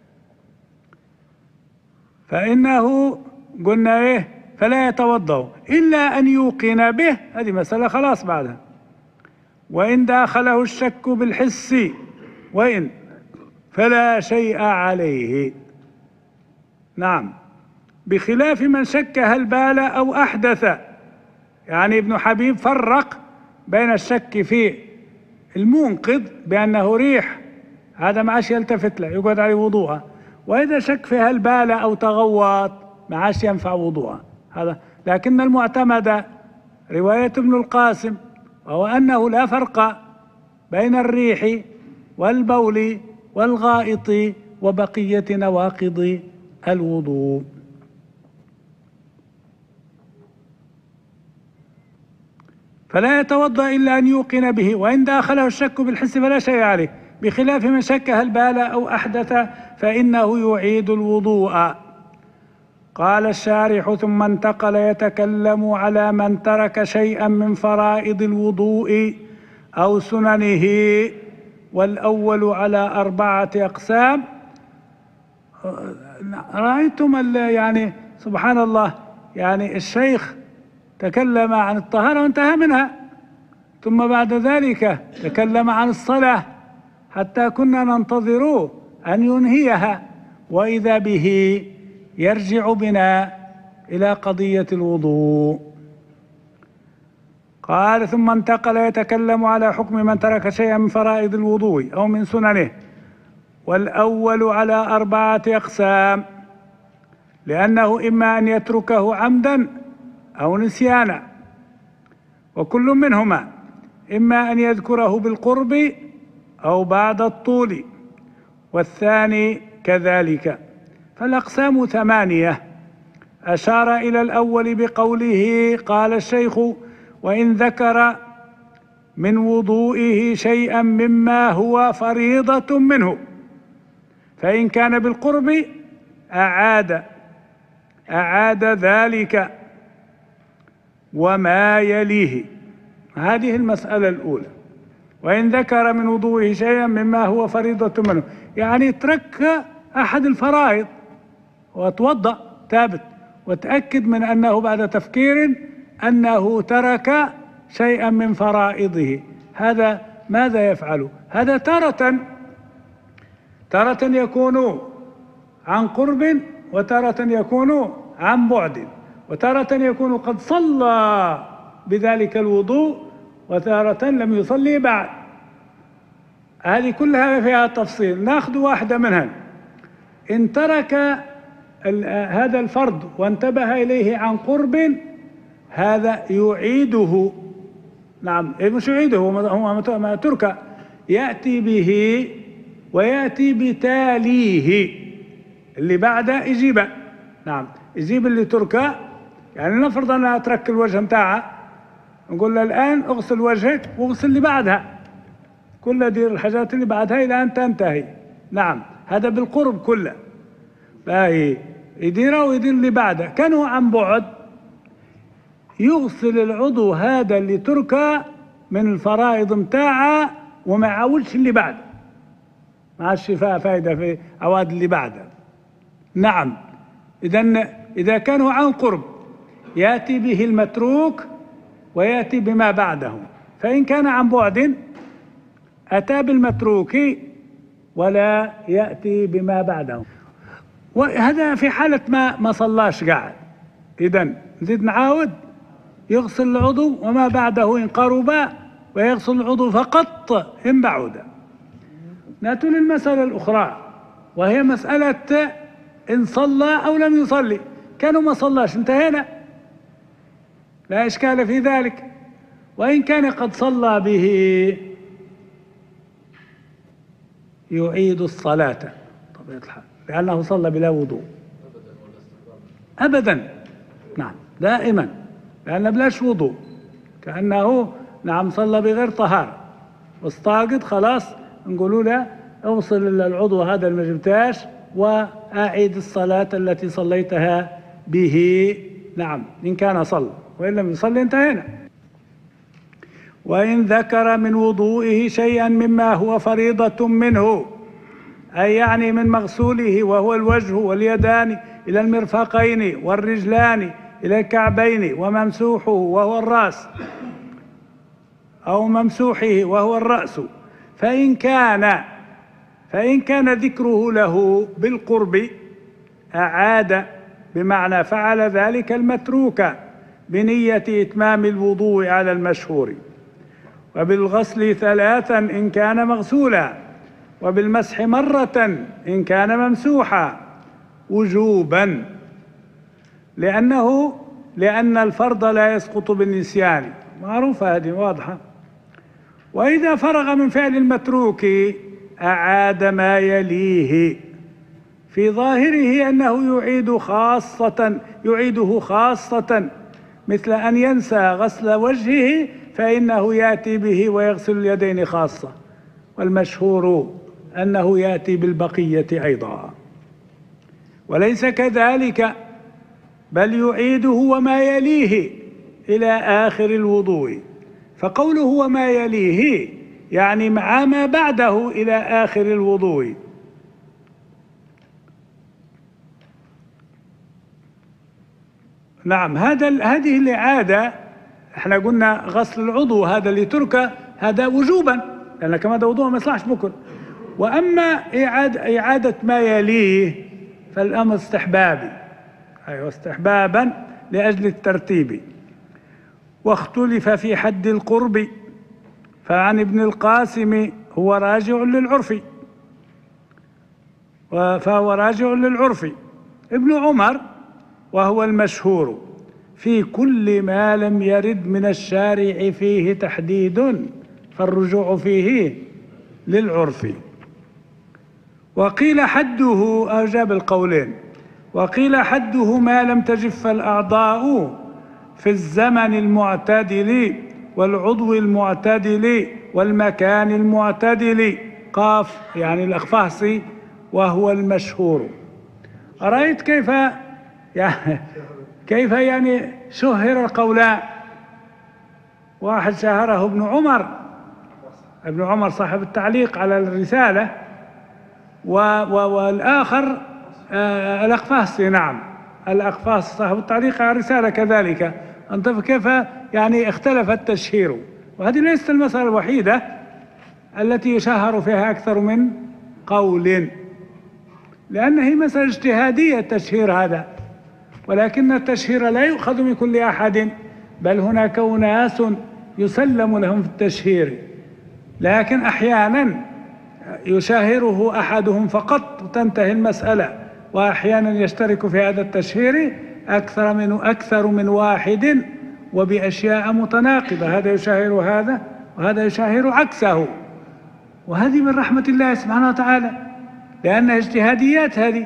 B: فإنه قلنا إيه؟ فلا يتوضأ إلا أن يوقن به، هذه مسألة خلاص بعدها. وإن داخله الشك بالحس وإن فلا شيء عليه، نعم، بخلاف من شك هل بال أو أحدث. يعني ابن حبيب فرق بين الشك في المنقذ بأنه ريح، هذا ما عادش يلتفت له، يقعد عليه وضوءه، وإذا شك في هل بال أو تغوط ما عادش ينفع وضوءه هذا. لكن المعتمد رواية ابن القاسم وهو أنه لا فرق بين الريح والبول والغائط وبقية نواقض الوضوء. فلا يتوضأ إلا أن يوقن به، وإن داخله الشك بالحس فلا شيء عليه، بخلاف من شك هل بال أو أحدث فإنه يعيد الوضوء. قال الشارح ثم انتقل يتكلم على من ترك شيئا من فرائض الوضوء أو سننه، والأول على أربعة أقسام. رأيتم يعني سبحان الله، يعني الشيخ تكلم عن الطهارة وانتهى منها، ثم بعد ذلك تكلم عن الصلاة حتى كنا ننتظر أن ينهيها، وإذا به يرجع بنا إلى قضية الوضوء. قال: ثم انتقل يتكلم على حكم من ترك شيئا من فرائض الوضوء أو من سننه، والأول على أربعة أقسام، لأنه إما أن يتركه عمدا أو نسيانا، وكل منهما إما أن يذكره بالقرب أو بعد الطول، والثاني كذلك. فالأقسام ثمانية. أشار إلى الأول بقوله: قال الشيخ: وإن ذكر من وضوئه شيئا مما هو فريضة منه، فإن كان بالقرب أعاد أعاد ذلك وما يليه. هذه المسألة الأولى. وإن ذكر من وضوئه شيئا مما هو فريضة منه، يعني ترك أحد الفرائض وتوضأ ثابت، وتأكد من أنه بعد تفكير أنه ترك شيئا من فرائضه. هذا ماذا يفعل؟ هذا تارة تارة يكون عن قرب، وتارة يكون عن بعد، وتارة يكون قد صلى بذلك الوضوء، وتارة لم يصلي بعد. هذه كلها فيها تفصيل، ناخذ واحدة منها. إن ترك هذا الفرض وانتبه إليه عن قرب، هذا يعيده. نعم، مش يعيده، هو ما ترك، يأتي به ويأتي بتاليه اللي بعده يجيبه. نعم، يجيب اللي تركه. يعني نفرض أنا أترك الوجه متاعها، نقول له الآن اغسل وجهك واغسل اللي بعدها، كلها دير الحاجات اللي بعدها إلى أن تنتهي. نعم، هذا بالقرب كله، باهي يديره ويدير اللي بعده. كانوا عن بعد يغسل العضو هذا اللي تركه من الفرائض متاعه وما يعاودش اللي بعده، مع الشفاء فائدة في عواد اللي بعده. نعم، إذن إذا كانوا عن قرب يأتي به المتروك ويأتي بما بعده، فإن كان عن بعد أتى بالمتروك ولا يأتي بما بعده. وهذا في حالة ما ما صلاش قاعد. إذن نزيد نعاود، يغسل العضو وما بعده إن قرب، ويغسل العضو فقط إن بعد. نأتي للمسألة الأخرى، وهي مسألة إن صلى أو لم يصلي. كانوا ما صلاش، انتهينا، لا إشكال في ذلك. وإن كان قد صلى به يعيد الصلاة طبيعة الحال، لأنه صلى بلا وضوء أبدا. نعم، دائما، لأنه بلاش وضوء، كأنه نعم صلى بغير طهارة، واستاقد خلاص، نقولوا له اوصل العضو هذا اللي ما جبتاش وأعيد الصلاة التي صليتها به. نعم، إن كان صلى، وإن لم يصلي انتهينا. وإن ذكر من وضوئه شيئا مما هو فريضة منه، أي يعني من مغسوله، وهو الوجه واليدان إلى المرفقين، والرجلان إلى الكعبين، وممسوحه وهو الرأس، أو ممسوحه وهو الرأس، فإن كان فإن كان ذكره له بالقرب أعاد، بمعنى فعل ذلك المتروك بنية إتمام الوضوء على المشهور، وبالغسل ثلاثا إن كان مغسولا، وبالمسح مرة إن كان ممسوحا وجوبا، لأنه لأن الفرض لا يسقط بالنسيان، معروفة هذه واضحة. وإذا فرغ من فعل المتروك أعاد ما يليه، في ظاهره أنه يعيد خاصة يعيده خاصة، مثل أن ينسى غسل وجهه فإنه يأتي به ويغسل اليدين خاصة، والمشهور أنه يأتي بالبقية أيضا. وليس كذلك، بل يعيده وما يليه إلى آخر الوضوء. فقوله وما يليه يعني مع ما بعده إلى آخر الوضوء. نعم، هذا هذه الإعادة احنا قلنا غسل العضو هذا اللي ترك هذا وجوبا، لأن كما ده وضوء ما يصلحش بكل. وأما إعادة, إعادة ما يليه فالأمر استحبابي، أيوة استحبابا لأجل الترتيب. واختلف في حد القرب، فعن ابن القاسم هو راجع للعرف، فهو راجع للعرف. ابن عمر وهو المشهور في كل ما لم يرد من الشارع فيه تحديد فالرجوع فيه للعرف. وقيل حده، أجاب القولين، وقيل حده ما لم تجف الأعضاء في الزمن المعتدل والعضو المعتدل والمكان المعتدل، قاف يعني الأخفاصي وهو المشهور. أرأيت كيف يعني كيف يعني شهر القولان؟ واحد شهره ابن عمر، ابن عمر صاحب التعليق على الرسالة، و و والآخر آه الأقفاصي، نعم الأقفاص صاحب التعليق على الرسالة كذلك. انظر كيف يعني اختلف التشهير. وهذه ليست المسألة الوحيدة التي يشهر فيها أكثر من قول، لأنها مسألة اجتهادية التشهير هذا، ولكن التشهير لا يؤخذ من كل أحد، بل هناك أناس يسلم لهم في التشهير، لكن أحيانا يشاهره أحدهم فقط وتنتهي المسألة، وأحيانا يشترك في هذا التشهير أكثر من أكثر من واحد وبأشياء متناقضة، هذا يشاهر هذا وهذا يشاهر عكسه. وهذه من رحمة الله سبحانه وتعالى، لأنها اجتهاديات هذه،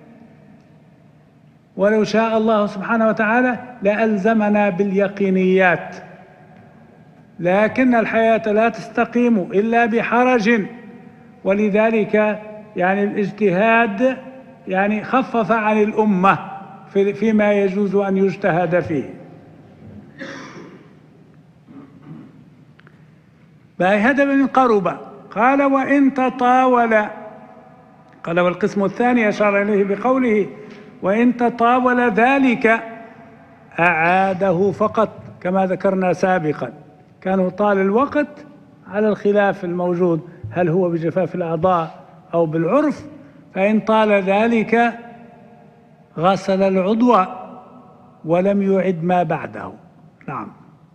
B: ولو شاء الله سبحانه وتعالى لألزمنا باليقينيات، لكن الحياة لا تستقيم إلا بحرج، ولذلك يعني الاجتهاد يعني خفف عن الأمة في فيما يجوز أن يجتهد فيه. هذا من قرب. قال وإن تطاول، قال والقسم الثاني أشار إليه بقوله وإن تطاول ذلك أعاده فقط، كما ذكرنا سابقا كانوا طال الوقت على الخلاف الموجود هل هو بجفاف الأعضاء أو بالعرف، فإن طال ذلك غسل العضو ولم يعد ما بعده. نعم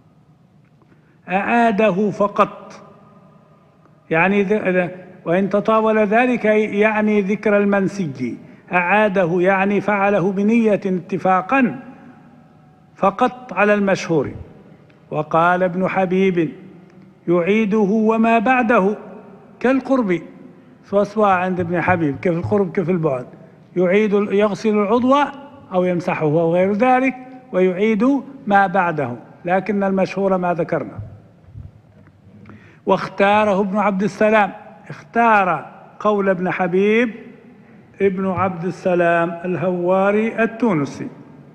B: أعاده فقط، يعني وإن تطاول ذلك يعني ذكر المنسي، أعاده يعني فعله بنية اتفاقا فقط على المشهور. وقال ابن حبيب يعيده وما بعده كالقرب، سواء عند ابن حبيب كيف القرب كيف البعد، يعيد يغسل العضو أو يمسحه أو غير ذلك، ويعيد ما بعده، لكن المشهور ما ذكرنا. واختاره ابن عبد السلام، اختار قول ابن حبيب ابن عبد السلام الهواري التونسي.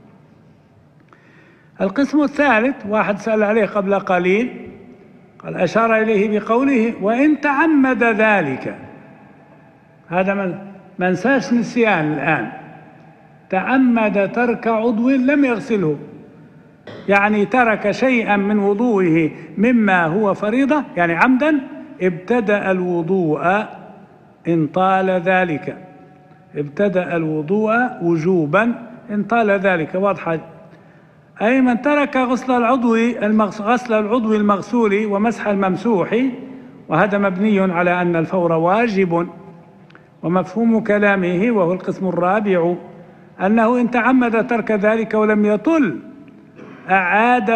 B: القسم الثالث واحد سأل عليه قبل قليل، قال أشار إليه بقوله وإن تعمد ذلك، هذا من منساش نسيان الآن، تعمد ترك عضو لم يغسله، يعني ترك شيئا من وضوئه مما هو فريضة يعني عمدا، ابتدأ الوضوء إن طال ذلك، ابتدأ الوضوء وجوبا إن طال ذلك. واضحة؟ أي من ترك غسل العضو غسل العضو المغسول ومسح الممسوح، وهذا مبني على أن الفور واجب. ومفهوم كلامه وهو القسم الرابع أنه إن تعمد ترك ذلك ولم يطل أعاد